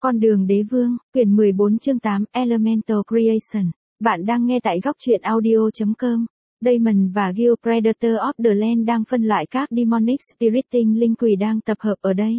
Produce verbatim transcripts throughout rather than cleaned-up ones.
Con đường đế vương, quyển mười bốn chương tám, Elemental Creation. Bạn đang nghe tại góc truyện audio chấm com. Daemon và Gil Predator of the Land đang phân loại các Demonic Spirit, tinh linh quỷ đang tập hợp ở đây.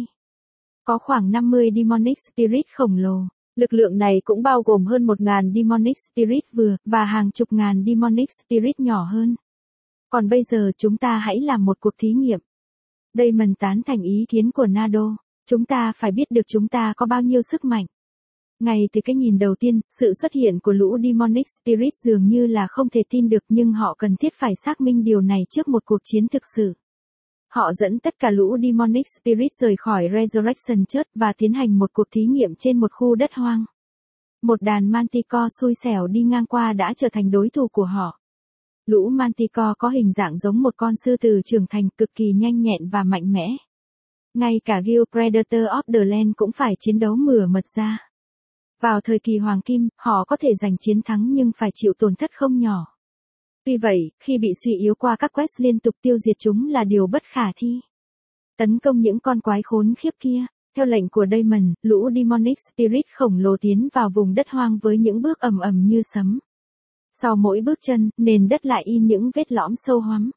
Có khoảng năm mươi Demonic Spirit khổng lồ. Lực lượng này cũng bao gồm hơn một nghìn Demonic Spirit vừa, và hàng chục ngàn Demonic Spirit nhỏ hơn. Còn bây giờ chúng ta hãy làm một cuộc thí nghiệm. Daemon tán thành ý kiến của Nado. Chúng ta phải biết được chúng ta có bao nhiêu sức mạnh. Ngay từ cái nhìn đầu tiên, sự xuất hiện của lũ Demonic Spirit dường như là không thể tin được, nhưng họ cần thiết phải xác minh điều này trước một cuộc chiến thực sự. Họ dẫn tất cả lũ Demonic Spirit rời khỏi Resurrection Church và tiến hành một cuộc thí nghiệm trên một khu đất hoang. Một đàn Manticore xui xẻo đi ngang qua đã trở thành đối thủ của họ. Lũ Manticore có hình dạng giống một con sư tử trưởng thành, cực kỳ nhanh nhẹn và mạnh mẽ. Ngay cả Gil Predator of the Land cũng phải chiến đấu mửa mật ra. Vào thời kỳ hoàng kim, họ có thể giành chiến thắng nhưng phải chịu tổn thất không nhỏ. Tuy vậy, khi bị suy yếu qua các quest liên tục tiêu diệt chúng là điều bất khả thi. Tấn công những con quái khốn khiếp kia. Theo lệnh của Daemon, lũ Demonic Spirit khổng lồ tiến vào vùng đất hoang với những bước ầm ầm như sấm. Sau mỗi bước chân, nền đất lại in những vết lõm sâu hoắm.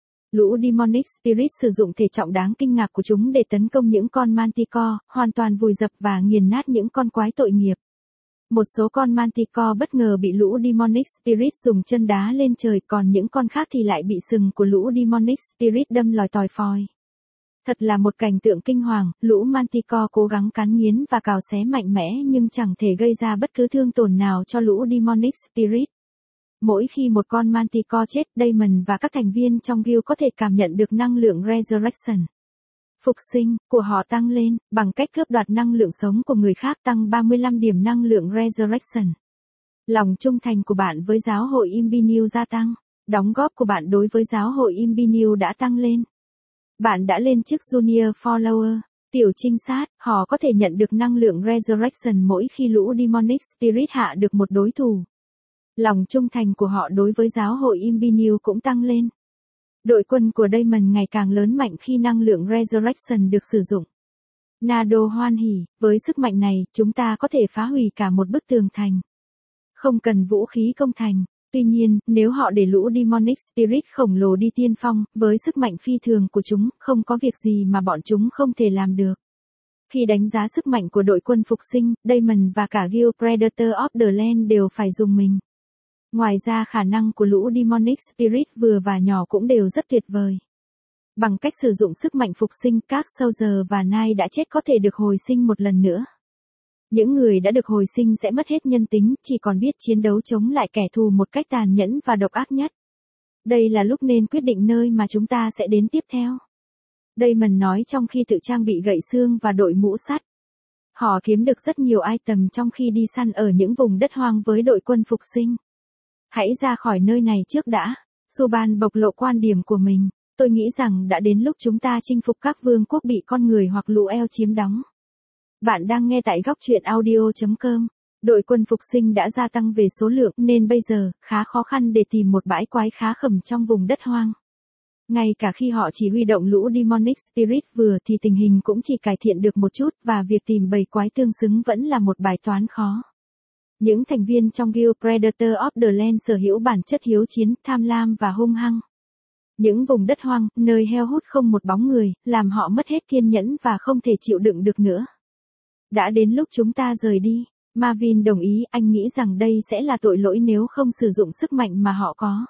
Lũ Demonic Spirit sử dụng thể trọng đáng kinh ngạc của chúng để tấn công những con Manticore, hoàn toàn vùi dập và nghiền nát những con quái tội nghiệp. Một số con Manticore bất ngờ bị lũ Demonic Spirit dùng chân đá lên trời, còn những con khác thì lại bị sừng của lũ Demonic Spirit đâm lòi tòi phòi. Thật là một cảnh tượng kinh hoàng, lũ Manticore cố gắng cắn nghiến và cào xé mạnh mẽ nhưng chẳng thể gây ra bất cứ thương tổn nào cho lũ Demonic Spirit. Mỗi khi một con Manticore chết, Daemon và các thành viên trong guild có thể cảm nhận được năng lượng Resurrection. Phục sinh của họ tăng lên, bằng cách cướp đoạt năng lượng sống của người khác, tăng ba mươi lăm điểm năng lượng Resurrection. Lòng trung thành của bạn với giáo hội Imbinew gia tăng. Đóng góp của bạn đối với giáo hội Imbinew đã tăng lên. Bạn đã lên chức Junior Follower, tiểu trinh sát, họ có thể nhận được năng lượng Resurrection mỗi khi lũ Demonic Spirit hạ được một đối thủ. Lòng trung thành của họ đối với giáo hội Imbinew cũng tăng lên. Đội quân của Daemon ngày càng lớn mạnh khi năng lượng Resurrection được sử dụng. Nado hoan hỉ, với sức mạnh này, chúng ta có thể phá hủy cả một bức tường thành. Không cần vũ khí công thành. Tuy nhiên, nếu họ để lũ Demonic Spirit khổng lồ đi tiên phong, với sức mạnh phi thường của chúng, không có việc gì mà bọn chúng không thể làm được. Khi đánh giá sức mạnh của đội quân phục sinh, Daemon và cả Gil Predator of the Land đều phải dùng mình. Ngoài ra khả năng của lũ Demonic Spirit vừa và nhỏ cũng đều rất tuyệt vời. Bằng cách sử dụng sức mạnh phục sinh, các Soldier và Knight đã chết có thể được hồi sinh một lần nữa. Những người đã được hồi sinh sẽ mất hết nhân tính, chỉ còn biết chiến đấu chống lại kẻ thù một cách tàn nhẫn và độc ác nhất. Đây là lúc nên quyết định nơi mà chúng ta sẽ đến tiếp theo. Daemon nói trong khi tự trang bị gậy xương và đội mũ sắt. Họ kiếm được rất nhiều item trong khi đi săn ở những vùng đất hoang với đội quân phục sinh. Hãy ra khỏi nơi này trước đã. Suban bộc lộ quan điểm của mình. Tôi nghĩ rằng đã đến lúc chúng ta chinh phục các vương quốc bị con người hoặc lũ eo chiếm đóng. Bạn đang nghe tại góc truyện audio chấm com. Đội quân phục sinh đã gia tăng về số lượng nên bây giờ khá khó khăn để tìm một bãi quái khá khẩm trong vùng đất hoang. Ngay cả khi họ chỉ huy động lũ Demonic Spirit vừa thì tình hình cũng chỉ cải thiện được một chút và việc tìm bầy quái tương xứng vẫn là một bài toán khó. Những thành viên trong Gil Predator of the Land sở hữu bản chất hiếu chiến, tham lam và hung hăng. Những vùng đất hoang, nơi heo hút không một bóng người, làm họ mất hết kiên nhẫn và không thể chịu đựng được nữa. Đã đến lúc chúng ta rời đi. Marvin đồng ý, anh nghĩ rằng đây sẽ là tội lỗi nếu không sử dụng sức mạnh mà họ có.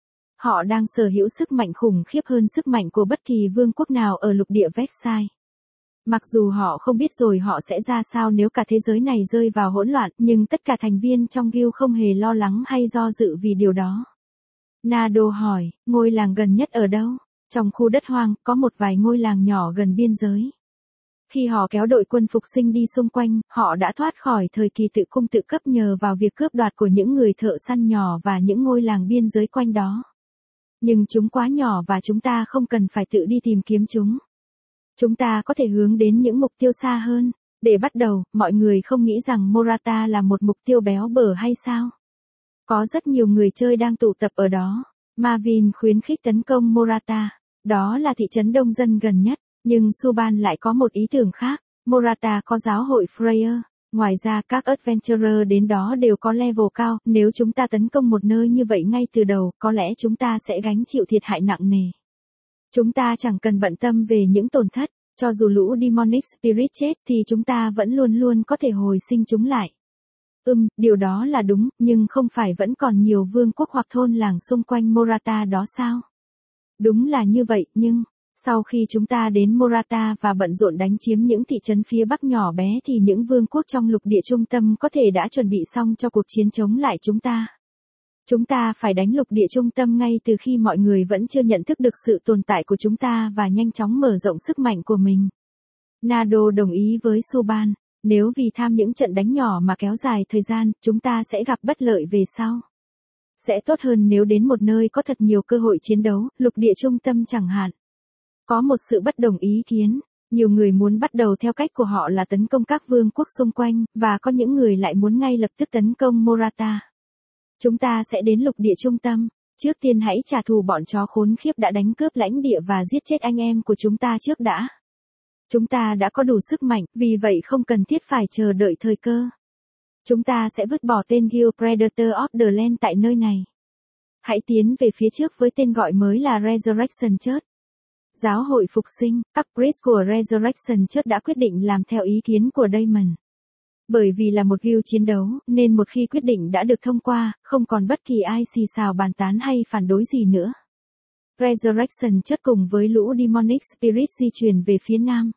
Họ đang sở hữu sức mạnh khủng khiếp hơn sức mạnh của bất kỳ vương quốc nào ở lục địa Vexai. Mặc dù họ không biết rồi họ sẽ ra sao nếu cả thế giới này rơi vào hỗn loạn, nhưng tất cả thành viên trong guild không hề lo lắng hay do dự vì điều đó. Nado hỏi, ngôi làng gần nhất ở đâu? Trong khu đất hoang, có một vài ngôi làng nhỏ gần biên giới. Khi họ kéo đội quân phục sinh đi xung quanh, họ đã thoát khỏi thời kỳ tự cung tự cấp nhờ vào việc cướp đoạt của những người thợ săn nhỏ và những ngôi làng biên giới quanh đó. Nhưng chúng quá nhỏ và chúng ta không cần phải tự đi tìm kiếm chúng. Chúng ta có thể hướng đến những mục tiêu xa hơn. Để bắt đầu, mọi người không nghĩ rằng Morata là một mục tiêu béo bở hay sao? Có rất nhiều người chơi đang tụ tập ở đó. Marvin khuyến khích tấn công Morata. Đó là thị trấn đông dân gần nhất. Nhưng Suban lại có một ý tưởng khác. Morata có giáo hội Freyr. Ngoài ra các adventurer đến đó đều có level cao, nếu chúng ta tấn công một nơi như vậy ngay từ đầu, có lẽ chúng ta sẽ gánh chịu thiệt hại nặng nề. Chúng ta chẳng cần bận tâm về những tổn thất, cho dù lũ demonic spirit chết thì chúng ta vẫn luôn luôn có thể hồi sinh chúng lại. Ừm, điều đó là đúng, nhưng không phải vẫn còn nhiều vương quốc hoặc thôn làng xung quanh Morata đó sao? Đúng là như vậy, nhưng sau khi chúng ta đến Morata và bận rộn đánh chiếm những thị trấn phía bắc nhỏ bé thì những vương quốc trong lục địa trung tâm có thể đã chuẩn bị xong cho cuộc chiến chống lại chúng ta. Chúng ta phải đánh lục địa trung tâm ngay từ khi mọi người vẫn chưa nhận thức được sự tồn tại của chúng ta và nhanh chóng mở rộng sức mạnh của mình. Nado đồng ý với Suban, nếu vì tham những trận đánh nhỏ mà kéo dài thời gian, chúng ta sẽ gặp bất lợi về sau. Sẽ tốt hơn nếu đến một nơi có thật nhiều cơ hội chiến đấu, lục địa trung tâm chẳng hạn. Có một sự bất đồng ý kiến, nhiều người muốn bắt đầu theo cách của họ là tấn công các vương quốc xung quanh, và có những người lại muốn ngay lập tức tấn công Morata. Chúng ta sẽ đến lục địa trung tâm, trước tiên hãy trả thù bọn chó khốn khiếp đã đánh cướp lãnh địa và giết chết anh em của chúng ta trước đã. Chúng ta đã có đủ sức mạnh, vì vậy không cần thiết phải chờ đợi thời cơ. Chúng ta sẽ vứt bỏ tên Guild Predator of the Land tại nơi này. Hãy tiến về phía trước với tên gọi mới là Resurrection Church. Giáo hội phục sinh, các priest của Resurrection Church đã quyết định làm theo ý kiến của Damon. Bởi vì là một guild chiến đấu, nên một khi quyết định đã được thông qua, không còn bất kỳ ai xì xào bàn tán hay phản đối gì nữa. Resurrection Church cùng với lũ Demonic Spirit di chuyển về phía nam.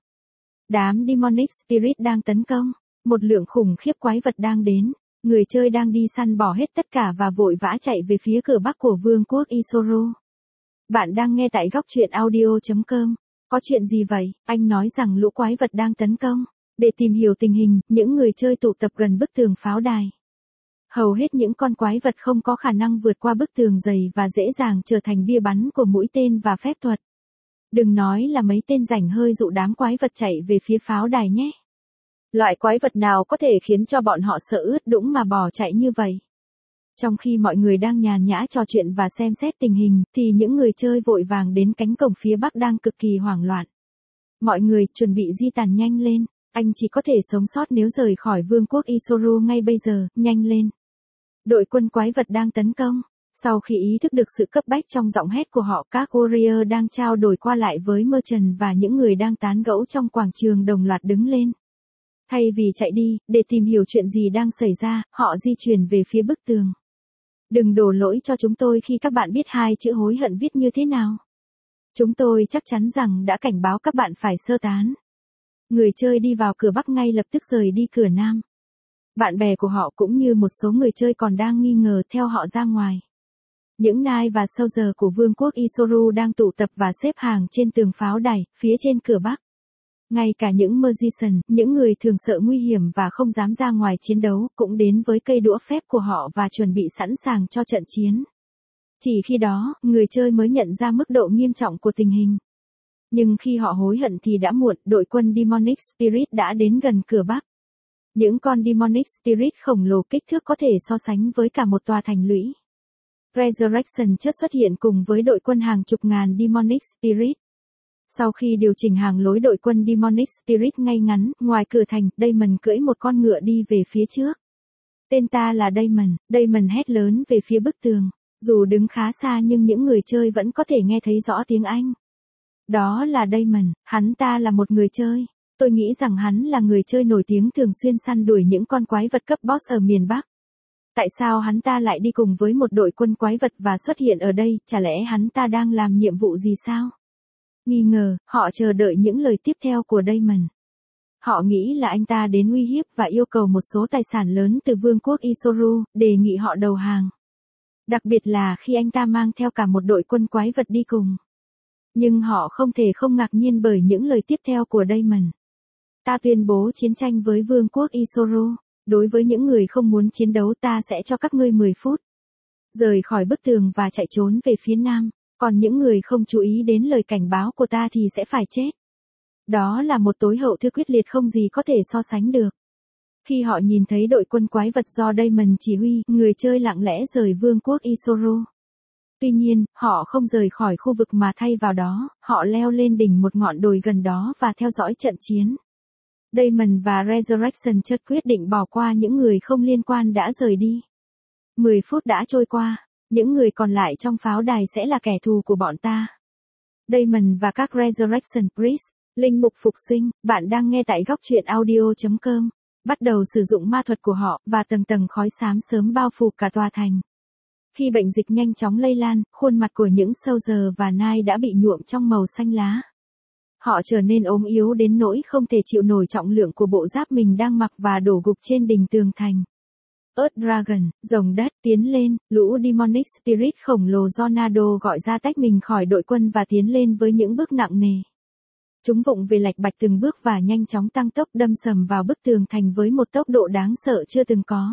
Đám Demonic Spirit đang tấn công, một lượng khủng khiếp quái vật đang đến, người chơi đang đi săn bỏ hết tất cả và vội vã chạy về phía cửa bắc của vương quốc Isoro. Bạn đang nghe tại góc truyện audio chấm com. Có chuyện gì vậy? Anh nói rằng lũ quái vật đang tấn công. Để tìm hiểu tình hình, những người chơi tụ tập gần bức tường pháo đài. Hầu hết những con quái vật không có khả năng vượt qua bức tường dày và dễ dàng trở thành bia bắn của mũi tên và phép thuật. Đừng nói là mấy tên rảnh hơi dụ đám quái vật chạy về phía pháo đài nhé. Loại quái vật nào có thể khiến cho bọn họ sợ ướt đũng mà bỏ chạy như vậy? Trong khi mọi người đang nhàn nhã trò chuyện và xem xét tình hình, thì những người chơi vội vàng đến cánh cổng phía bắc đang cực kỳ hoảng loạn. Mọi người chuẩn bị di tản nhanh lên, anh chỉ có thể sống sót nếu rời khỏi vương quốc Isoro ngay bây giờ, nhanh lên. Đội quân quái vật đang tấn công. Sau khi ý thức được sự cấp bách trong giọng hét của họ, các warrior đang trao đổi qua lại với Merchant và những người đang tán gẫu trong quảng trường đồng loạt đứng lên. Thay vì chạy đi, để tìm hiểu chuyện gì đang xảy ra, họ di chuyển về phía bức tường. Đừng đổ lỗi cho chúng tôi khi các bạn biết hai chữ hối hận viết như thế nào. Chúng tôi chắc chắn rằng đã cảnh báo các bạn phải sơ tán. Người chơi đi vào cửa bắc ngay lập tức rời đi cửa nam. Bạn bè của họ cũng như một số người chơi còn đang nghi ngờ theo họ ra ngoài. Những nai và soldier của vương quốc Isoro đang tụ tập và xếp hàng trên tường pháo đài, phía trên cửa bắc. Ngay cả những magician, những người thường sợ nguy hiểm và không dám ra ngoài chiến đấu, cũng đến với cây đũa phép của họ và chuẩn bị sẵn sàng cho trận chiến. Chỉ khi đó, người chơi mới nhận ra mức độ nghiêm trọng của tình hình. Nhưng khi họ hối hận thì đã muộn, đội quân Demonic Spirit đã đến gần cửa bắc. Những con Demonic Spirit khổng lồ kích thước có thể so sánh với cả một tòa thành lũy. Resurrection Church xuất hiện cùng với đội quân hàng chục ngàn Demonic Spirit. Sau khi điều chỉnh hàng lối đội quân Demonic Spirit ngay ngắn, ngoài cửa thành, Damon cưỡi một con ngựa đi về phía trước. Tên ta là Damon, Damon hét lớn về phía bức tường. Dù đứng khá xa nhưng những người chơi vẫn có thể nghe thấy rõ tiếng Anh. Đó là Damon, hắn ta là một người chơi. Tôi nghĩ rằng hắn là người chơi nổi tiếng thường xuyên săn đuổi những con quái vật cấp boss ở miền Bắc. Tại sao hắn ta lại đi cùng với một đội quân quái vật và xuất hiện ở đây, chả lẽ hắn ta đang làm nhiệm vụ gì sao? Nghi ngờ, họ chờ đợi những lời tiếp theo của Damon. Họ nghĩ là anh ta đến uy hiếp và yêu cầu một số tài sản lớn từ vương quốc Isoro, đề nghị họ đầu hàng. Đặc biệt là khi anh ta mang theo cả một đội quân quái vật đi cùng. Nhưng họ không thể không ngạc nhiên bởi những lời tiếp theo của Damon. Ta tuyên bố chiến tranh với vương quốc Isoro. Đối với những người không muốn chiến đấu ta sẽ cho các ngươi mười phút. Rời khỏi bức tường và chạy trốn về phía nam. Còn những người không chú ý đến lời cảnh báo của ta thì sẽ phải chết. Đó là một tối hậu thư quyết liệt không gì có thể so sánh được. Khi họ nhìn thấy đội quân quái vật do Damon chỉ huy, người chơi lặng lẽ rời vương quốc Isoro. Tuy nhiên, họ không rời khỏi khu vực mà thay vào đó, họ leo lên đỉnh một ngọn đồi gần đó và theo dõi trận chiến. Damon và Resurrection chợt quyết định bỏ qua những người không liên quan đã rời đi. mười phút đã trôi qua, những người còn lại trong pháo đài sẽ là kẻ thù của bọn ta. Damon và các Resurrection Priest, linh mục phục sinh, bạn đang nghe tại góc truyện audio chấm com, bắt đầu sử dụng ma thuật của họ, và tầng tầng khói xám sớm bao phủ cả tòa thành. Khi bệnh dịch nhanh chóng lây lan, khuôn mặt của những Soldier và Knight đã bị nhuộm trong màu xanh lá. Họ trở nên ốm yếu đến nỗi không thể chịu nổi trọng lượng của bộ giáp mình đang mặc và đổ gục trên đỉnh tường thành. Earth Dragon, rồng đất, tiến lên, lũ Demonic Spirit khổng lồ Tornado gọi ra tách mình khỏi đội quân và tiến lên với những bước nặng nề. Chúng vụng về lạch bạch từng bước và nhanh chóng tăng tốc đâm sầm vào bức tường thành với một tốc độ đáng sợ chưa từng có.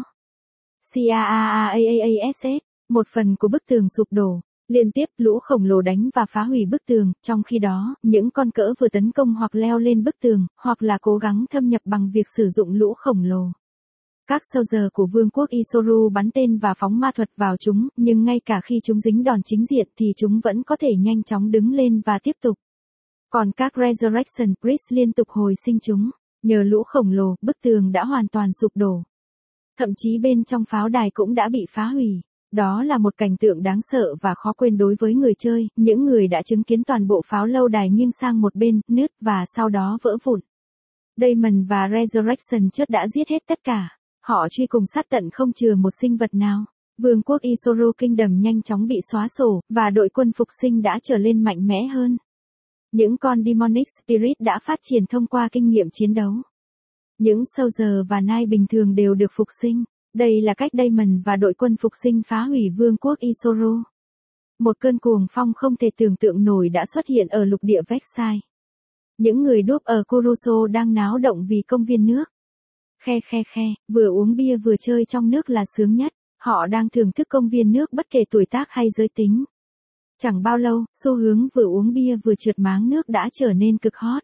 Caaaass, một phần của bức tường sụp đổ. Liên tiếp lũ khổng lồ đánh và phá hủy bức tường, trong khi đó, những con cỡ vừa tấn công hoặc leo lên bức tường, hoặc là cố gắng thâm nhập bằng việc sử dụng lũ khổng lồ. Các soldier của vương quốc Isoru bắn tên và phóng ma thuật vào chúng, nhưng ngay cả khi chúng dính đòn chính diện thì chúng vẫn có thể nhanh chóng đứng lên và tiếp tục. Còn các Resurrection Priest liên tục hồi sinh chúng. Nhờ lũ khổng lồ, bức tường đã hoàn toàn sụp đổ. Thậm chí bên trong pháo đài cũng đã bị phá hủy. Đó là một cảnh tượng đáng sợ và khó quên đối với người chơi, những người đã chứng kiến toàn bộ pháo lâu đài nghiêng sang một bên, nứt và sau đó vỡ vụn. Damon và Resurrection chợt đã giết hết tất cả. Họ truy cùng sát tận không chừa một sinh vật nào. Vương quốc Isoru Kingdom nhanh chóng bị xóa sổ, và đội quân phục sinh đã trở lên mạnh mẽ hơn. Những con Demonic Spirit đã phát triển thông qua kinh nghiệm chiến đấu. Những Soldier và Knight bình thường đều được phục sinh. Đây là cách Damon và đội quân phục sinh phá hủy vương quốc Isoru. Một cơn cuồng phong không thể tưởng tượng nổi đã xuất hiện ở lục địa Vexai. Những người đốp ở Kuruso đang náo động vì công viên nước. Khe khe khe, vừa uống bia vừa chơi trong nước là sướng nhất. Họ đang thưởng thức công viên nước bất kể tuổi tác hay giới tính. Chẳng bao lâu, xu hướng vừa uống bia vừa trượt máng nước đã trở nên cực hot.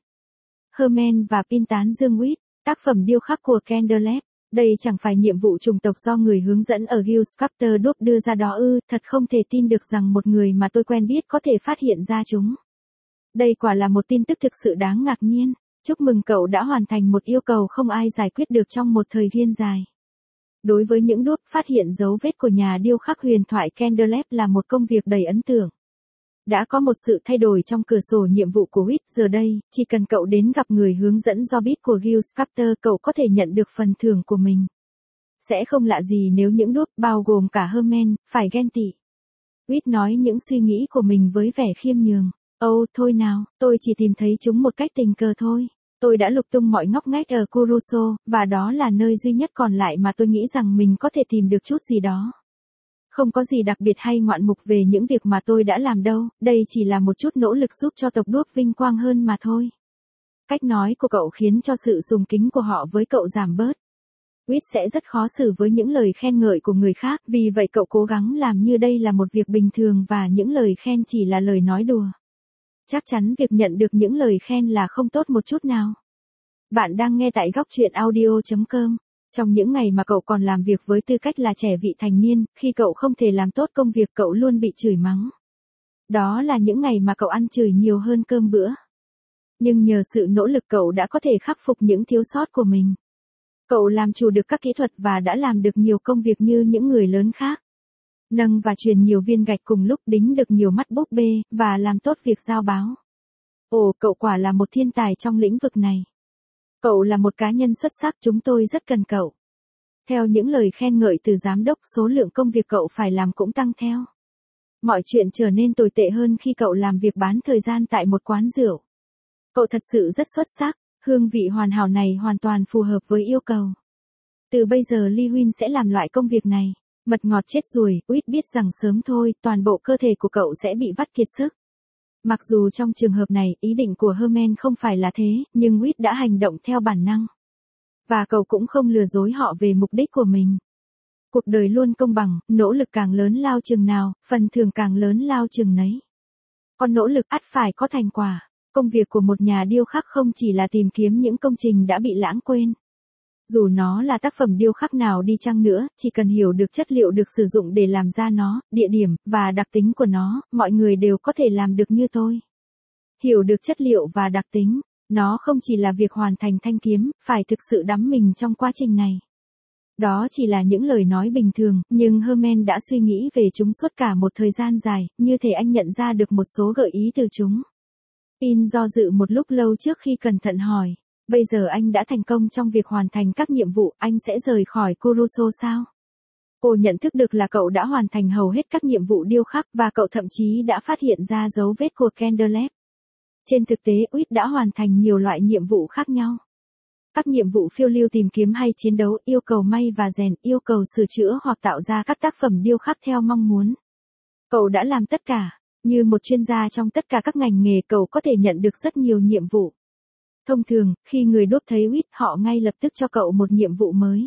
Herman và Pin tán dương Wit, tác phẩm điêu khắc của Candlelight. Đây chẳng phải nhiệm vụ chủng tộc do người hướng dẫn ở Guild Sculptor Đốp đưa ra đó ư, thật không thể tin được rằng một người mà tôi quen biết có thể phát hiện ra chúng. Đây quả là một tin tức thực sự đáng ngạc nhiên. Chúc mừng cậu đã hoàn thành một yêu cầu không ai giải quyết được trong một thời gian dài. Đối với những đốp, phát hiện dấu vết của nhà điêu khắc huyền thoại Candlelight là một công việc đầy ấn tượng. Đã có một sự thay đổi trong cửa sổ nhiệm vụ của Wit, giờ đây, chỉ cần cậu đến gặp người hướng dẫn do bit của Guild Sculptor, cậu có thể nhận được phần thưởng của mình. Sẽ không lạ gì nếu những đốp, bao gồm cả Herman, phải ghen tị. Wit nói những suy nghĩ của mình với vẻ khiêm nhường. Âu, oh, thôi nào, tôi chỉ tìm thấy chúng một cách tình cờ thôi. Tôi đã lục tung mọi ngóc ngách ở Kuruso, và đó là nơi duy nhất còn lại mà tôi nghĩ rằng mình có thể tìm được chút gì đó. Không có gì đặc biệt hay ngoạn mục về những việc mà tôi đã làm đâu, đây chỉ là một chút nỗ lực giúp cho tộc đốp vinh quang hơn mà thôi. Cách nói của cậu khiến cho sự sùng kính của họ với cậu giảm bớt. Wit sẽ rất khó xử với những lời khen ngợi của người khác, vì vậy cậu cố gắng làm như đây là một việc bình thường và những lời khen chỉ là lời nói đùa. Chắc chắn việc nhận được những lời khen là không tốt một chút nào. Bạn đang nghe tại góc truyện audio chấm com. Trong những ngày mà cậu còn làm việc với tư cách là trẻ vị thành niên, khi cậu không thể làm tốt công việc cậu luôn bị chửi mắng. Đó là những ngày mà cậu ăn chửi nhiều hơn cơm bữa. Nhưng nhờ sự nỗ lực cậu đã có thể khắc phục những thiếu sót của mình. Cậu làm chủ được các kỹ thuật và đã làm được nhiều công việc như những người lớn khác. Nâng và truyền nhiều viên gạch cùng lúc, đính được nhiều mắt búp bê, và làm tốt việc giao báo. Ồ, cậu quả là một thiên tài trong lĩnh vực này. Cậu là một cá nhân xuất sắc, chúng tôi rất cần cậu. Theo những lời khen ngợi từ giám đốc, số lượng công việc cậu phải làm cũng tăng theo. Mọi chuyện trở nên tồi tệ hơn khi cậu làm việc bán thời gian tại một quán rượu. Cậu thật sự rất xuất sắc, hương vị hoàn hảo này hoàn toàn phù hợp với yêu cầu. Từ bây giờ Lee Huynh sẽ làm loại công việc này. Mật ngọt chết ruồi, Wit biết rằng sớm thôi, toàn bộ cơ thể của cậu sẽ bị vắt kiệt sức. Mặc dù trong trường hợp này, ý định của Herman không phải là thế, nhưng Wit đã hành động theo bản năng. Và cậu cũng không lừa dối họ về mục đích của mình. Cuộc đời luôn công bằng, nỗ lực càng lớn lao chừng nào, phần thưởng càng lớn lao chừng nấy. Còn nỗ lực ắt phải có thành quả. Công việc của một nhà điêu khắc không chỉ là tìm kiếm những công trình đã bị lãng quên. Dù nó là tác phẩm điêu khắc nào đi chăng nữa, chỉ cần hiểu được chất liệu được sử dụng để làm ra nó, địa điểm, và đặc tính của nó, mọi người đều có thể làm được như tôi. Hiểu được chất liệu và đặc tính. Nó không chỉ là việc hoàn thành thanh kiếm, phải thực sự đắm mình trong quá trình này. Đó chỉ là những lời nói bình thường, nhưng Herman đã suy nghĩ về chúng suốt cả một thời gian dài, như thể anh nhận ra được một số gợi ý từ chúng. Pin do dự một lúc lâu trước khi cẩn thận hỏi, bây giờ anh đã thành công trong việc hoàn thành các nhiệm vụ, anh sẽ rời khỏi Kuruso sao? Cô nhận thức được là cậu đã hoàn thành hầu hết các nhiệm vụ điêu khắc và cậu thậm chí đã phát hiện ra dấu vết của Candlelight. Trên thực tế, Wit đã hoàn thành nhiều loại nhiệm vụ khác nhau. Các nhiệm vụ phiêu lưu tìm kiếm hay chiến đấu, yêu cầu may và rèn, yêu cầu sửa chữa hoặc tạo ra các tác phẩm điêu khắc theo mong muốn. Cậu đã làm tất cả. Như một chuyên gia trong tất cả các ngành nghề, cậu có thể nhận được rất nhiều nhiệm vụ. Thông thường, khi người đốt thấy Wit, họ ngay lập tức cho cậu một nhiệm vụ mới.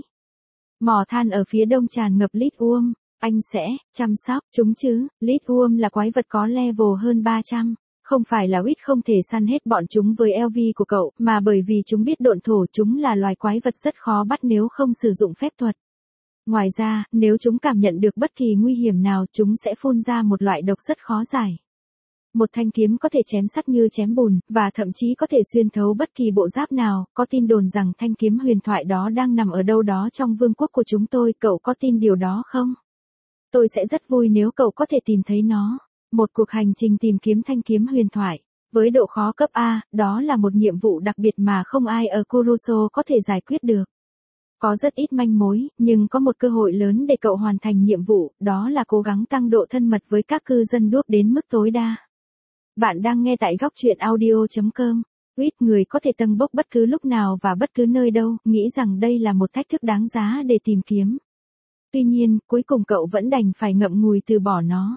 Mỏ than ở phía đông tràn ngập lithium, anh sẽ chăm sóc chúng chứ? Lithium là quái vật có level hơn ba trăm. Không phải là Wit không thể săn hết bọn chúng với lờ vê của cậu, mà bởi vì chúng biết độn thổ, chúng là loài quái vật rất khó bắt nếu không sử dụng phép thuật. Ngoài ra, nếu chúng cảm nhận được bất kỳ nguy hiểm nào, chúng sẽ phun ra một loại độc rất khó giải. Một thanh kiếm có thể chém sắt như chém bùn, và thậm chí có thể xuyên thấu bất kỳ bộ giáp nào. Có tin đồn rằng thanh kiếm huyền thoại đó đang nằm ở đâu đó trong vương quốc của chúng tôi, cậu có tin điều đó không? Tôi sẽ rất vui nếu cậu có thể tìm thấy nó. Một cuộc hành trình tìm kiếm thanh kiếm huyền thoại. Với độ khó cấp A, đó là một nhiệm vụ đặc biệt mà không ai ở Kuruso có thể giải quyết được. Có rất ít manh mối, nhưng có một cơ hội lớn để cậu hoàn thành nhiệm vụ, đó là cố gắng tăng độ thân mật với các cư dân đuốc đến mức tối đa. Bạn đang nghe tại góc truyện audio chấm com. Wit, người có thể tâng bốc bất cứ lúc nào và bất cứ nơi đâu, nghĩ rằng đây là một thách thức đáng giá để tìm kiếm. Tuy nhiên, cuối cùng cậu vẫn đành phải ngậm ngùi từ bỏ nó.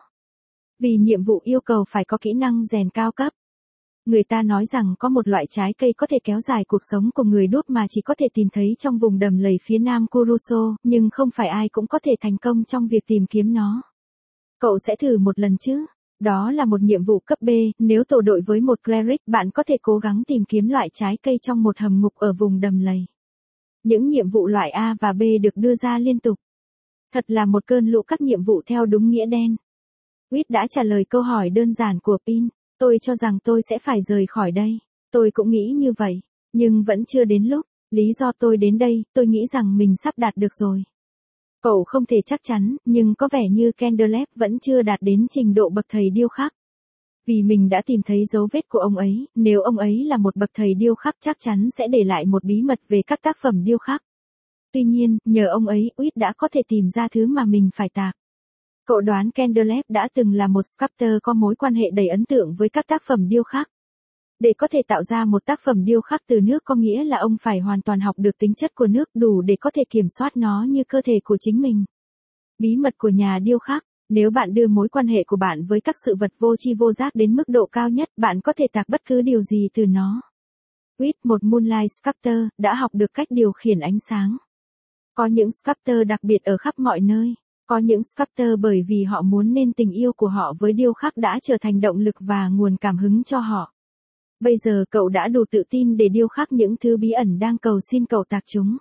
Vì nhiệm vụ yêu cầu phải có kỹ năng rèn cao cấp. Người ta nói rằng có một loại trái cây có thể kéo dài cuộc sống của người đốt mà chỉ có thể tìm thấy trong vùng đầm lầy phía nam Kuruso, nhưng không phải ai cũng có thể thành công trong việc tìm kiếm nó. Cậu sẽ thử một lần chứ? Đó là một nhiệm vụ cấp B, nếu tổ đội với một cleric, bạn có thể cố gắng tìm kiếm loại trái cây trong một hầm ngục ở vùng đầm lầy. Những nhiệm vụ loại A và B được đưa ra liên tục. Thật là một cơn lũ các nhiệm vụ theo đúng nghĩa đen. Wit đã trả lời câu hỏi đơn giản của Pin. Tôi cho rằng tôi sẽ phải rời khỏi đây. Tôi cũng nghĩ như vậy, nhưng vẫn chưa đến lúc. Lý do tôi đến đây, tôi nghĩ rằng mình sắp đạt được rồi. Cậu không thể chắc chắn, nhưng có vẻ như Candlelight vẫn chưa đạt đến trình độ bậc thầy điêu khắc. Vì mình đã tìm thấy dấu vết của ông ấy, nếu ông ấy là một bậc thầy điêu khắc chắc chắn sẽ để lại một bí mật về các tác phẩm điêu khắc. Tuy nhiên, nhờ ông ấy, Wit đã có thể tìm ra thứ mà mình phải tạc. Cậu đoán Candlelight đã từng là một sculptor có mối quan hệ đầy ấn tượng với các tác phẩm điêu khắc. Để có thể tạo ra một tác phẩm điêu khắc từ nước có nghĩa là ông phải hoàn toàn học được tính chất của nước đủ để có thể kiểm soát nó như cơ thể của chính mình. Bí mật của nhà điêu khắc, nếu bạn đưa mối quan hệ của bạn với các sự vật vô tri vô giác đến mức độ cao nhất, bạn có thể tạc bất cứ điều gì từ nó. Wit, một Moonlight Sculptor, đã học được cách điều khiển ánh sáng. Có những sculptor đặc biệt ở khắp mọi nơi. Có những sculptor bởi vì họ muốn nên tình yêu của họ với điêu khắc đã trở thành động lực và nguồn cảm hứng cho họ. Bây giờ cậu đã đủ tự tin để điêu khắc những thứ bí ẩn đang cầu xin cậu tạc chúng.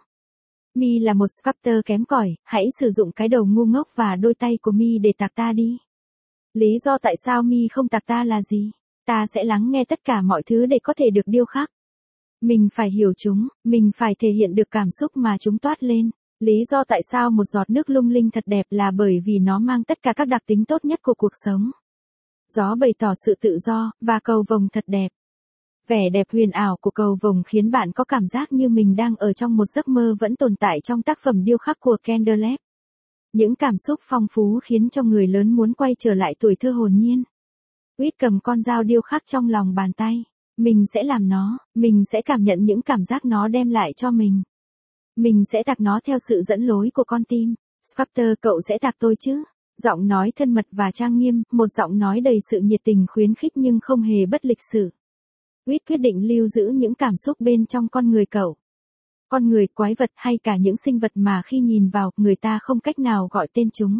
Mi là một sculptor kém cỏi, hãy sử dụng cái đầu ngu ngốc và đôi tay của Mi để tạc ta đi. Lý do tại sao Mi không tạc ta là gì? Ta sẽ lắng nghe tất cả mọi thứ để có thể được điêu khắc. Mình phải hiểu chúng, mình phải thể hiện được cảm xúc mà chúng toát lên. Lý do tại sao một giọt nước lung linh thật đẹp là bởi vì nó mang tất cả các đặc tính tốt nhất của cuộc sống. Gió bày tỏ sự tự do, và cầu vồng thật đẹp. Vẻ đẹp huyền ảo của cầu vồng khiến bạn có cảm giác như mình đang ở trong một giấc mơ vẫn tồn tại trong tác phẩm điêu khắc của Candlelight. Những cảm xúc phong phú khiến cho người lớn muốn quay trở lại tuổi thơ hồn nhiên. Wit cầm con dao điêu khắc trong lòng bàn tay. Mình sẽ làm nó, mình sẽ cảm nhận những cảm giác nó đem lại cho mình. Mình sẽ tạc nó theo sự dẫn lối của con tim. Sculptor, cậu sẽ tạc tôi chứ? Giọng nói thân mật và trang nghiêm, một giọng nói đầy sự nhiệt tình khuyến khích nhưng không hề bất lịch sự. Wit quyết định lưu giữ những cảm xúc bên trong con người cậu. Con người, quái vật hay cả những sinh vật mà khi nhìn vào, người ta không cách nào gọi tên chúng.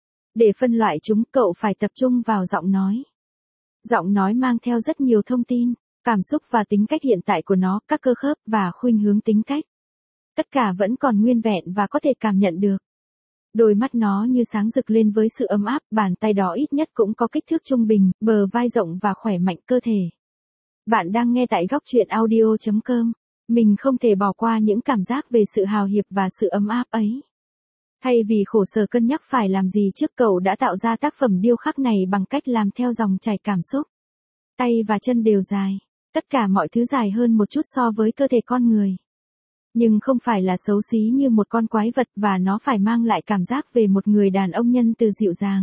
Để phân loại chúng, cậu phải tập trung vào giọng nói. Giọng nói mang theo rất nhiều thông tin, cảm xúc và tính cách hiện tại của nó, các cơ khớp và khuynh hướng tính cách. Tất cả vẫn còn nguyên vẹn và có thể cảm nhận được. Đôi mắt nó như sáng rực lên với sự ấm áp, bàn tay đó ít nhất cũng có kích thước trung bình, bờ vai rộng và khỏe mạnh cơ thể. Bạn đang nghe tại góc truyện audio chấm com. Mình không thể bỏ qua những cảm giác về sự hào hiệp và sự ấm áp ấy. Thay vì khổ sở cân nhắc phải làm gì trước, cậu đã tạo ra tác phẩm điêu khắc này bằng cách làm theo dòng chảy cảm xúc. Tay và chân đều dài. Tất cả mọi thứ dài hơn một chút so với cơ thể con người. Nhưng không phải là xấu xí như một con quái vật, và nó phải mang lại cảm giác về một người đàn ông nhân từ dịu dàng.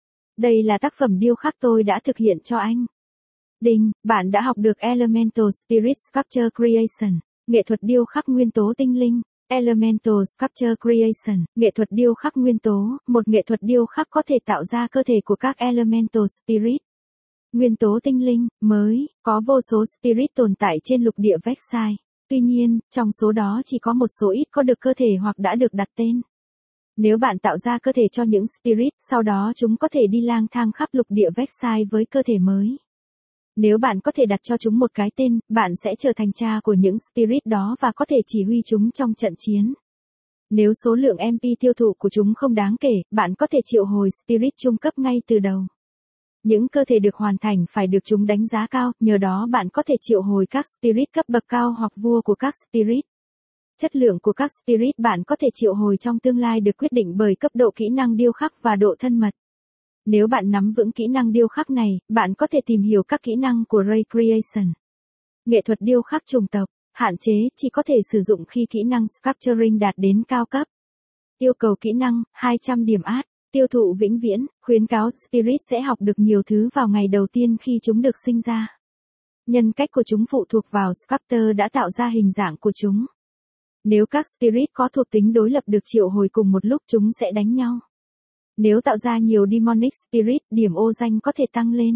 Đây là tác phẩm điêu khắc tôi đã thực hiện cho anh. Đinh, bạn đã học được Elemental Spirit Sculpture Creation, nghệ thuật điêu khắc nguyên tố tinh linh. Elemental Sculpture Creation, nghệ thuật điêu khắc nguyên tố, một nghệ thuật điêu khắc có thể tạo ra cơ thể của các Elemental Spirit. Nguyên tố tinh linh, mới, có vô số Spirit tồn tại trên lục địa Vexai. Tuy nhiên, trong số đó chỉ có một số ít có được cơ thể hoặc đã được đặt tên. Nếu bạn tạo ra cơ thể cho những Spirit, sau đó chúng có thể đi lang thang khắp lục địa Vexai với cơ thể mới. Nếu bạn có thể đặt cho chúng một cái tên, bạn sẽ trở thành cha của những Spirit đó và có thể chỉ huy chúng trong trận chiến. Nếu số lượng em pê tiêu thụ của chúng không đáng kể, bạn có thể triệu hồi Spirit trung cấp ngay từ đầu. Những cơ thể được hoàn thành phải được chúng đánh giá cao, nhờ đó bạn có thể triệu hồi các Spirit cấp bậc cao hoặc vua của các Spirit. Chất lượng của các Spirit bạn có thể triệu hồi trong tương lai được quyết định bởi cấp độ kỹ năng điêu khắc và độ thân mật. Nếu bạn nắm vững kỹ năng điêu khắc này, bạn có thể tìm hiểu các kỹ năng của Ray Creation. Nghệ thuật điêu khắc chủng tộc, hạn chế, chỉ có thể sử dụng khi kỹ năng Sculpturing đạt đến cao cấp. Yêu cầu kỹ năng, hai trăm điểm át, tiêu thụ vĩnh viễn, khuyến cáo Spirit sẽ học được nhiều thứ vào ngày đầu tiên khi chúng được sinh ra. Nhân cách của chúng phụ thuộc vào Sculptor đã tạo ra hình dạng của chúng. Nếu các Spirit có thuộc tính đối lập được triệu hồi cùng một lúc, chúng sẽ đánh nhau. Nếu tạo ra nhiều Demonic Spirit, điểm ô danh có thể tăng lên.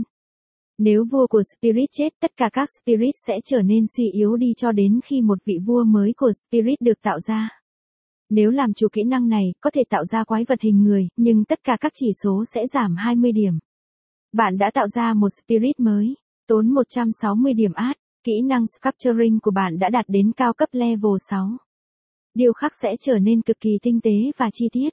Nếu vua của Spirit chết, tất cả các Spirit sẽ trở nên suy yếu đi cho đến khi một vị vua mới của Spirit được tạo ra. Nếu làm chủ kỹ năng này, có thể tạo ra quái vật hình người, nhưng tất cả các chỉ số sẽ giảm hai mươi điểm. Bạn đã tạo ra một Spirit mới, tốn một trăm sáu mươi điểm át, kỹ năng Sculpturing của bạn đã đạt đến cao cấp level sáu. Điêu khắc sẽ trở nên cực kỳ tinh tế và chi tiết.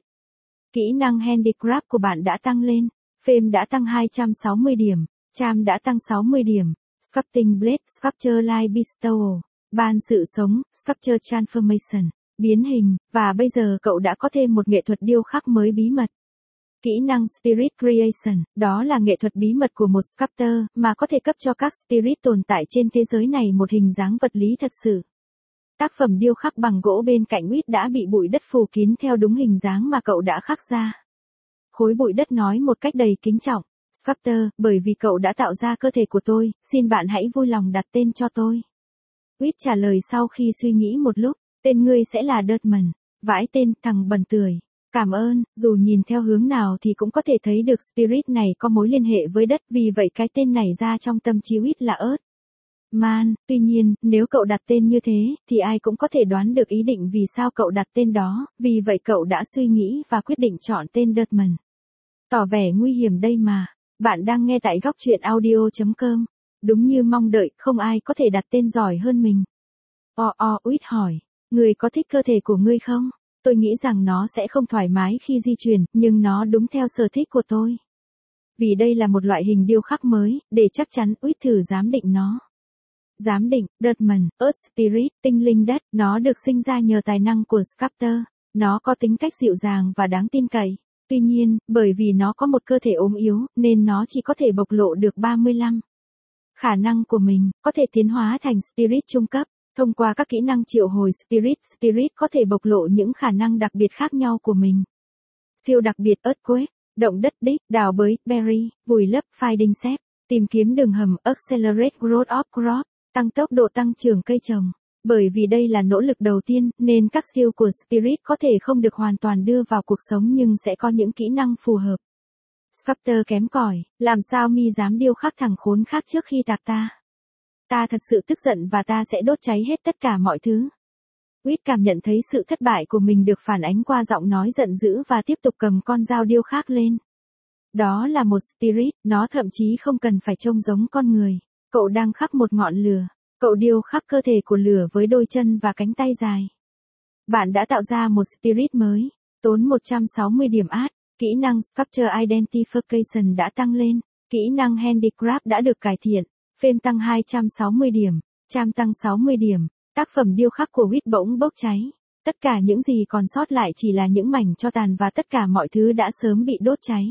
Kỹ năng Handicraft của bạn đã tăng lên, Fame đã tăng hai trăm sáu mươi điểm, Charm đã tăng sáu mươi điểm, Sculpting Blade, Sculpture Life Bestowal, ban sự sống, Sculpture Transformation, biến hình, và bây giờ cậu đã có thêm một nghệ thuật điêu khắc mới bí mật. Kỹ năng Spirit Creation, đó là nghệ thuật bí mật của một Sculptor, mà có thể cấp cho các Spirit tồn tại trên thế giới này một hình dáng vật lý thật sự. Tác phẩm điêu khắc bằng gỗ bên cạnh Whit đã bị bụi đất phủ kín theo đúng hình dáng mà cậu đã khắc ra. Khối bụi đất nói một cách đầy kính trọng, Sculptor, bởi vì cậu đã tạo ra cơ thể của tôi, xin bạn hãy vui lòng đặt tên cho tôi. Whit trả lời sau khi suy nghĩ một lúc, tên ngươi sẽ là Dirtman. Vãi tên, thằng bần tưởi. Cảm ơn, dù nhìn theo hướng nào thì cũng có thể thấy được Spirit này có mối liên hệ với đất, vì vậy cái tên này ra trong tâm trí Whit là Earth Man. Tuy nhiên, nếu cậu đặt tên như thế, thì ai cũng có thể đoán được ý định vì sao cậu đặt tên đó, vì vậy cậu đã suy nghĩ và quyết định chọn tên Dirtman. Tỏ vẻ nguy hiểm đây mà. Bạn đang nghe tại góc truyện audio chấm com. Đúng như mong đợi, không ai có thể đặt tên giỏi hơn mình. O o Whit hỏi, người có thích cơ thể của ngươi không? Tôi nghĩ rằng nó sẽ không thoải mái khi di chuyển, nhưng nó đúng theo sở thích của tôi. Vì đây là một loại hình điêu khắc mới, để chắc chắn, Whit thử giám định nó. Giám định, Dirtman, Earth Spirit, tinh linh đất, nó được sinh ra nhờ tài năng của Sculptor. Nó có tính cách dịu dàng và đáng tin cậy. Tuy nhiên, bởi vì nó có một cơ thể ốm yếu, nên nó chỉ có thể bộc lộ được ba mươi lăm khả năng của mình, có thể tiến hóa thành Spirit trung cấp. Thông qua các kỹ năng triệu hồi Spirit, Spirit có thể bộc lộ những khả năng đặc biệt khác nhau của mình. Siêu đặc biệt Earthquake, động đất đích, đào bới, bury, vùi lấp, finding sep, tìm kiếm đường hầm, accelerate growth of crop, tăng tốc độ tăng trưởng cây trồng. Bởi vì đây là nỗ lực đầu tiên, nên các skill của Spirit có thể không được hoàn toàn đưa vào cuộc sống nhưng sẽ có những kỹ năng phù hợp. Sculptor kém cỏi, làm sao mi dám điêu khắc thằng khốn khác trước khi tạc ta? Ta thật sự tức giận và ta sẽ đốt cháy hết tất cả mọi thứ. Whit cảm nhận thấy sự thất bại của mình được phản ánh qua giọng nói giận dữ và tiếp tục cầm con dao điêu khắc lên. Đó là một Spirit, nó thậm chí không cần phải trông giống con người. Cậu đang khắc một ngọn lửa. Cậu điêu khắc cơ thể của lửa với đôi chân và cánh tay dài. Bạn đã tạo ra một Spirit mới, tốn một trăm sáu mươi điểm át, kỹ năng Sculpture Identification đã tăng lên, kỹ năng Handicraft đã được cải thiện, Phêm tăng hai trăm sáu mươi điểm, Cham tăng sáu mươi điểm, tác phẩm điêu khắc của Whit bỗng bốc cháy. Tất cả những gì còn sót lại chỉ là những mảnh tro tàn và tất cả mọi thứ đã sớm bị đốt cháy.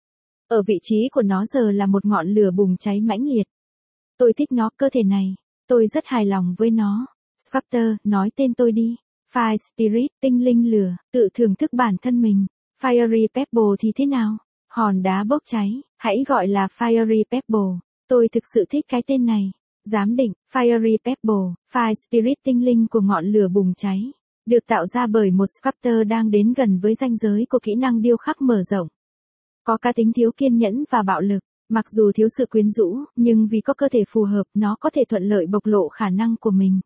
Ở vị trí của nó giờ là một ngọn lửa bùng cháy mãnh liệt. Tôi thích nó, cơ thể này. Tôi rất hài lòng với nó. Sculptor, nói tên tôi đi. Fire Spirit, tinh linh lửa, tự thưởng thức bản thân mình. Fiery Pebble thì thế nào? Hòn đá bốc cháy, hãy gọi là Fiery Pebble. Tôi thực sự thích cái tên này. Giám định, Fiery Pebble, Fire Spirit tinh linh của ngọn lửa bùng cháy. Được tạo ra bởi một sculptor đang đến gần với ranh giới của kỹ năng điêu khắc mở rộng. Có cá tính thiếu kiên nhẫn và bạo lực. Mặc dù thiếu sự quyến rũ, nhưng vì có cơ thể phù hợp, nó có thể thuận lợi bộc lộ khả năng của mình.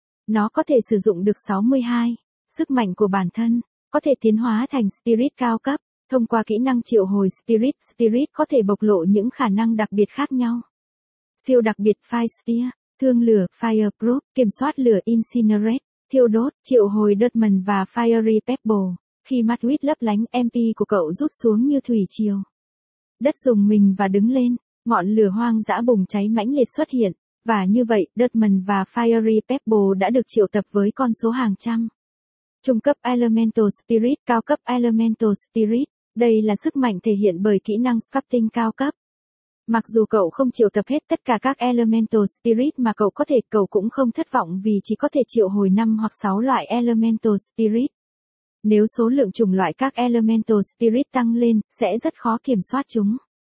Nó có thể sử dụng được sáu mươi hai, sức mạnh của bản thân, có thể tiến hóa thành Spirit cao cấp, thông qua kỹ năng triệu hồi Spirit. Spirit có thể bộc lộ những khả năng đặc biệt khác nhau. Siêu đặc biệt Fire Sphere, thương lửa, Fireproof, kiểm soát lửa Incinerate, thiêu đốt, triệu hồi Diamond và Fiery Pebble. Khi mắt Whit lấp lánh, em pê của cậu rút xuống như thủy triều. Đất rùng mình và đứng lên, ngọn lửa hoang dã bùng cháy mãnh liệt xuất hiện, và như vậy, Diamond và Fiery Pebble đã được triệu tập với con số hàng trăm. Trung cấp Elemental Spirit, cao cấp Elemental Spirit, đây là sức mạnh thể hiện bởi kỹ năng sculpting cao cấp. Mặc dù cậu không triệu tập hết tất cả các Elemental Spirit mà cậu có thể, cậu cũng không thất vọng vì chỉ có thể triệu hồi năm hoặc sáu loại Elemental Spirit. Nếu số lượng chủng loại các Elemental Spirit tăng lên, sẽ rất khó kiểm soát chúng.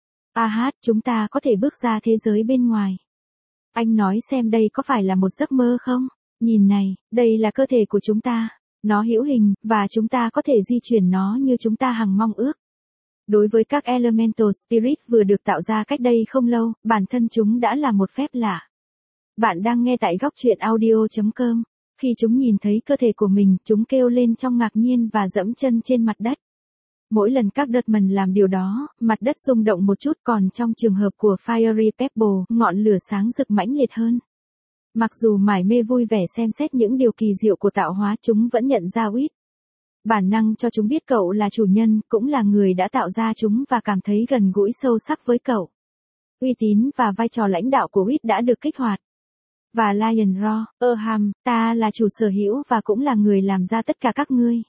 A hát, chúng ta có thể bước ra thế giới bên ngoài. Anh nói xem đây có phải là một giấc mơ không? Nhìn này, đây là cơ thể của chúng ta. Nó hữu hình, và chúng ta có thể di chuyển nó như chúng ta hằng mong ước. Đối với các Elemental Spirit vừa được tạo ra cách đây không lâu, bản thân chúng đã là một phép lạ. Bạn đang nghe tại góc truyện audio chấm com. Khi chúng nhìn thấy cơ thể của mình, chúng kêu lên trong ngạc nhiên và dẫm chân trên mặt đất. Mỗi lần các Diamond làm điều đó, mặt đất rung động một chút, còn trong trường hợp của Fiery Pebble, ngọn lửa sáng rực mãnh liệt hơn. Mặc dù mải mê vui vẻ xem xét những điều kỳ diệu của tạo hóa, chúng vẫn nhận ra Whit. Bản năng cho chúng biết cậu là chủ nhân, cũng là người đã tạo ra chúng và cảm thấy gần gũi sâu sắc với cậu. Uy tín và vai trò lãnh đạo của Whit đã được kích hoạt. Và Lion Roar, Aham, ta là chủ sở hữu và cũng là người làm ra tất cả các ngươi.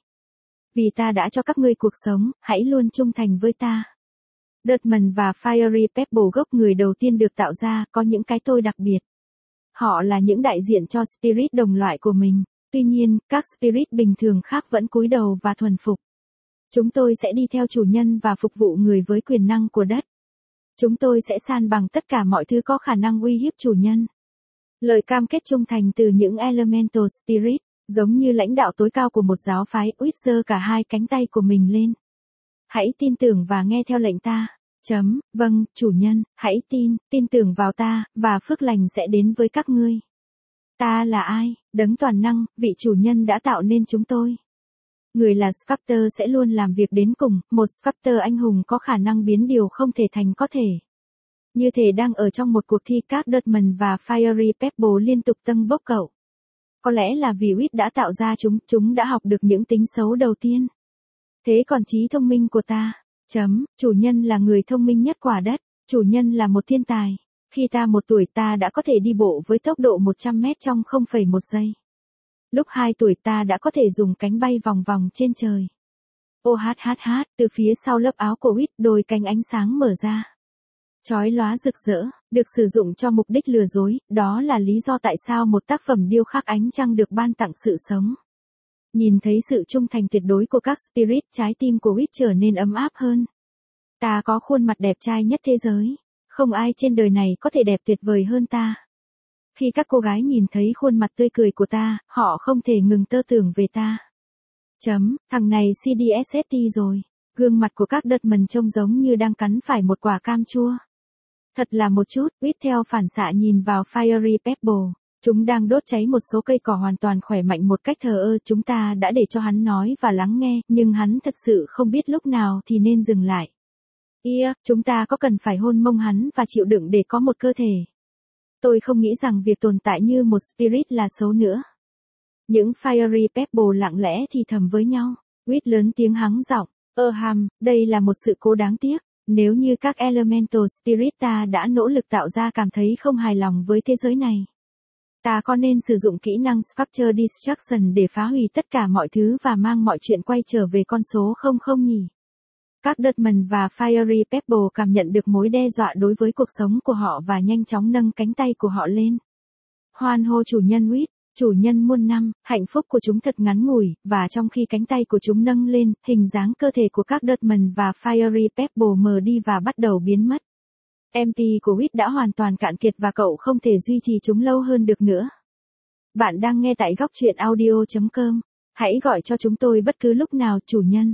Vì ta đã cho các ngươi cuộc sống, hãy luôn trung thành với ta. Diamond và Fiery Pebble, gốc người đầu tiên được tạo ra, có những cái tôi đặc biệt. Họ là những đại diện cho Spirit đồng loại của mình. Tuy nhiên, các Spirit bình thường khác vẫn cúi đầu và thuần phục. Chúng tôi sẽ đi theo chủ nhân và phục vụ người với quyền năng của đất. Chúng tôi sẽ san bằng tất cả mọi thứ có khả năng uy hiếp chủ nhân. Lời cam kết trung thành từ những Elemental Spirit, giống như lãnh đạo tối cao của một giáo phái, Whit giơ cả hai cánh tay của mình lên. Hãy tin tưởng và nghe theo lệnh ta. Chấm, vâng, chủ nhân, hãy tin, tin tưởng vào ta, và phước lành sẽ đến với các ngươi. Ta là ai? Đấng toàn năng, vị chủ nhân đã tạo nên chúng tôi. Người là sculptor sẽ luôn làm việc đến cùng, một sculptor anh hùng có khả năng biến điều không thể thành có thể. Như thể đang ở trong một cuộc thi, các Diamond và Fiery Pebble liên tục tâng bốc cậu. Có lẽ là vì Whit đã tạo ra chúng, chúng đã học được những tính xấu đầu tiên. Thế còn trí thông minh của ta? Chấm, chủ nhân là người thông minh nhất quả đất, chủ nhân là một thiên tài. Khi ta một tuổi ta đã có thể đi bộ với tốc độ một trăm mét trong không phẩy một giây. Lúc hai tuổi ta đã có thể dùng cánh bay vòng vòng trên trời. Ô hát hát hát, từ phía sau lớp áo của Whit, đôi cánh ánh sáng mở ra. Chói lóa rực rỡ, được sử dụng cho mục đích lừa dối, đó là lý do tại sao một tác phẩm điêu khắc ánh trăng được ban tặng sự sống. Nhìn thấy sự trung thành tuyệt đối của các Spirit, trái tim của Whit trở nên ấm áp hơn. Ta có khuôn mặt đẹp trai nhất thế giới. Không ai trên đời này có thể đẹp tuyệt vời hơn ta. Khi các cô gái nhìn thấy khuôn mặt tươi cười của ta, họ không thể ngừng tơ tưởng về ta. Chấm, thằng này xê đê ét ét tê rồi. Gương mặt của các Diamond trông giống như đang cắn phải một quả cam chua. Thật là một chút, Whit theo phản xạ nhìn vào Fiery Pebble. Chúng đang đốt cháy một số cây cỏ hoàn toàn khỏe mạnh một cách thờ ơ. Chúng ta đã để cho hắn nói và lắng nghe, nhưng hắn thật sự không biết lúc nào thì nên dừng lại. Yeah, chúng ta có cần phải hôn mông hắn và chịu đựng để có một cơ thể. Tôi không nghĩ rằng việc tồn tại như một Spirit là xấu nữa. Những Fiery Pebble lặng lẽ thì thầm với nhau. Whit lớn tiếng hắng giọng. Aham, đây là một sự cố đáng tiếc. Nếu như các Elemental Spirit ta đã nỗ lực tạo ra cảm thấy không hài lòng với thế giới này, ta có nên sử dụng kỹ năng Structure Destruction để phá hủy tất cả mọi thứ và mang mọi chuyện quay trở về con số không không nhỉ? Các Dutchman và Fiery Pebble cảm nhận được mối đe dọa đối với cuộc sống của họ và nhanh chóng nâng cánh tay của họ lên. Hoan hô chủ nhân Whit, chủ nhân muôn năm, hạnh phúc của chúng thật ngắn ngủi, và trong khi cánh tay của chúng nâng lên, hình dáng cơ thể của các Dutchman và Fiery Pebble mờ đi và bắt đầu biến mất. em pê của Whit đã hoàn toàn cạn kiệt và cậu không thể duy trì chúng lâu hơn được nữa. Bạn đang nghe tại góc truyện audio chấm com. Hãy gọi cho chúng tôi bất cứ lúc nào, chủ nhân.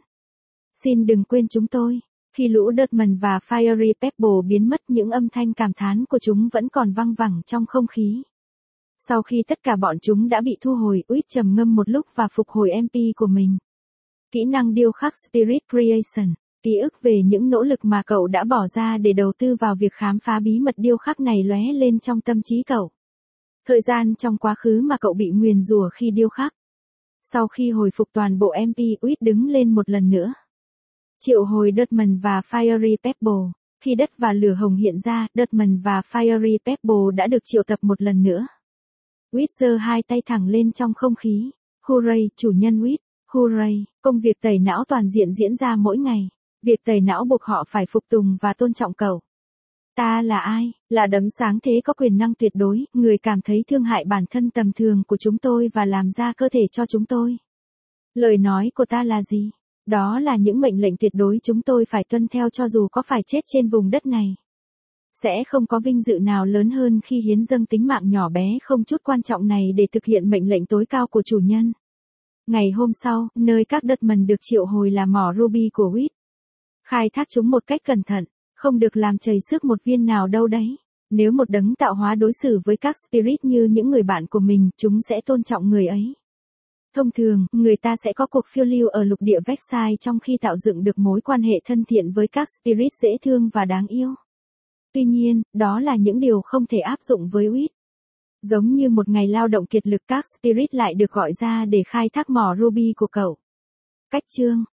Xin đừng quên chúng tôi. Khi lũ Dutchman và Fiery Pebble biến mất, những âm thanh cảm thán của chúng vẫn còn văng vẳng trong không khí. Sau khi tất cả bọn chúng đã bị thu hồi, Whit trầm ngâm một lúc và phục hồi em pê của mình. Kỹ năng điêu khắc Spirit Creation, ký ức về những nỗ lực mà cậu đã bỏ ra để đầu tư vào việc khám phá bí mật điêu khắc này lóe lên trong tâm trí cậu. Thời gian trong quá khứ mà cậu bị nguyền rủa khi điêu khắc. Sau khi hồi phục toàn bộ em pê, Whit đứng lên một lần nữa. Triệu hồi Dutchman và Fiery Pebble. Khi đất và lửa hồng hiện ra, Dutchman và Fiery Pebble đã được triệu tập một lần nữa. Whit giơ hai tay thẳng lên trong không khí. Hooray, chủ nhân Whit, hooray, công việc tẩy não toàn diện diễn ra mỗi ngày. Việc tẩy não buộc họ phải phục tùng và tôn trọng cậu. Ta là ai? Là đấng sáng thế có quyền năng tuyệt đối, người cảm thấy thương hại bản thân tầm thường của chúng tôi và làm ra cơ thể cho chúng tôi. Lời nói của ta là gì? Đó là những mệnh lệnh tuyệt đối chúng tôi phải tuân theo cho dù có phải chết trên vùng đất này. Sẽ không có vinh dự nào lớn hơn khi hiến dâng tính mạng nhỏ bé không chút quan trọng này để thực hiện mệnh lệnh tối cao của chủ nhân. Ngày hôm sau, nơi các Dutchman được triệu hồi là mỏ ruby của Whit. Khai thác chúng một cách cẩn thận, không được làm chảy xước một viên nào đâu đấy. Nếu một đấng tạo hóa đối xử với các spirit như những người bạn của mình, chúng sẽ tôn trọng người ấy. Thông thường, người ta sẽ có cuộc phiêu lưu ở lục địa Vexai trong khi tạo dựng được mối quan hệ thân thiện với các spirit dễ thương và đáng yêu. Tuy nhiên, đó là những điều không thể áp dụng với Whit. Giống như một ngày lao động kiệt lực, các spirit lại được gọi ra để khai thác mỏ ruby của cậu. Cách chương